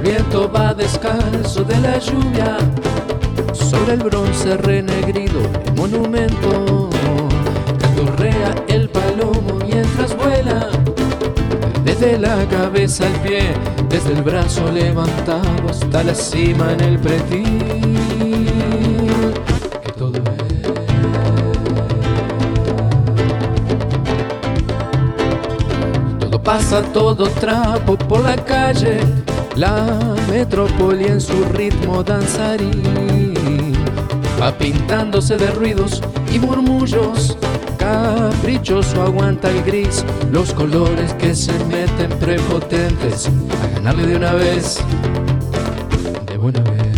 viento va descalzo de la lluvia sobre el bronce renegrido el monumento. Canturrea el palomo mientras vuela, desde la cabeza al pie, desde el brazo levantado hasta la cima en el pretil. Que todo pasa todo trapo por la calle, la metrópoli en su ritmo danzarín va pintándose de ruidos y murmullos. Caprichoso aguanta el gris, los colores que se meten prepotentes a ganarle de una vez, de buena vez.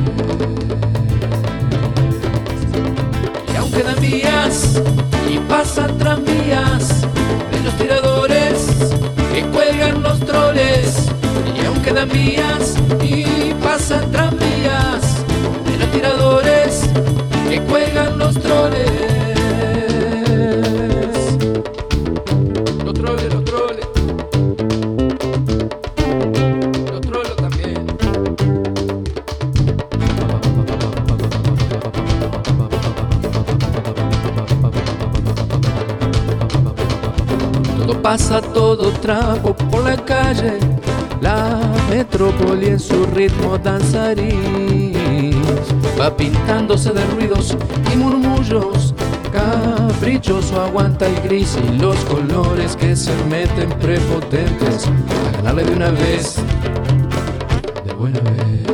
Y aunque dan vías y pasan tranvías de los tiradores que cuelgan los troles, y aunque dan vías y pasan tranvías de los tiradores que cuelgan los troles. Los troles, los troles. Los trolos también. Todo pasa todo trapo por la calle, la metrópoli en su ritmo danzarín va pintándose de ruidos y murmullos. Caprichoso aguanta el gris y los colores que se meten prepotentes a ganarle de una vez, de buena vez.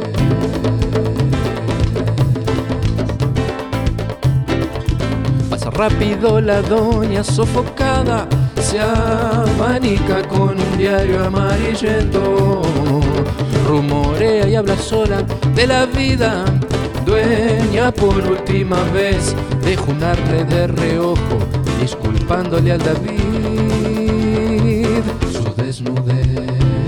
Pasa rápido la doña sofocada, se abanica con un diario amarillento, rumorea y habla sola de la vida, dueña por última vez de junarle de reojo, disculpándole al David su desnudez.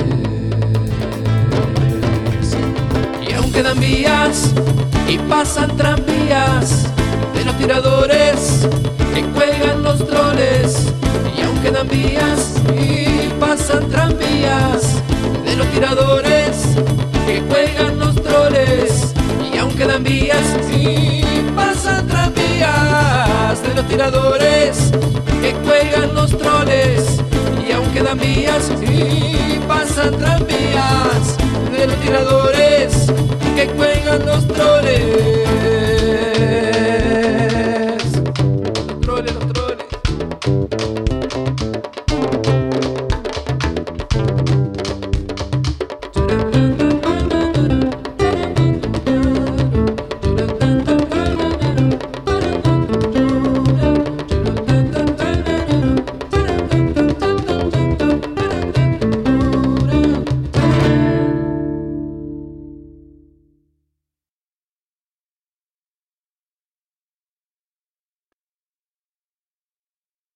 Y aunque dan vías y pasan tranvías de los tiradores que cuelgan los troles, y aunque dan vías y pasan tranvías de los tiradores que cuelgan los troles, y aunque dan vías y pasan tranvías de los tiradores que cuelgan los troles, y aunque dan vías y pasan tranvías de los tiradores que cuelgan los troles.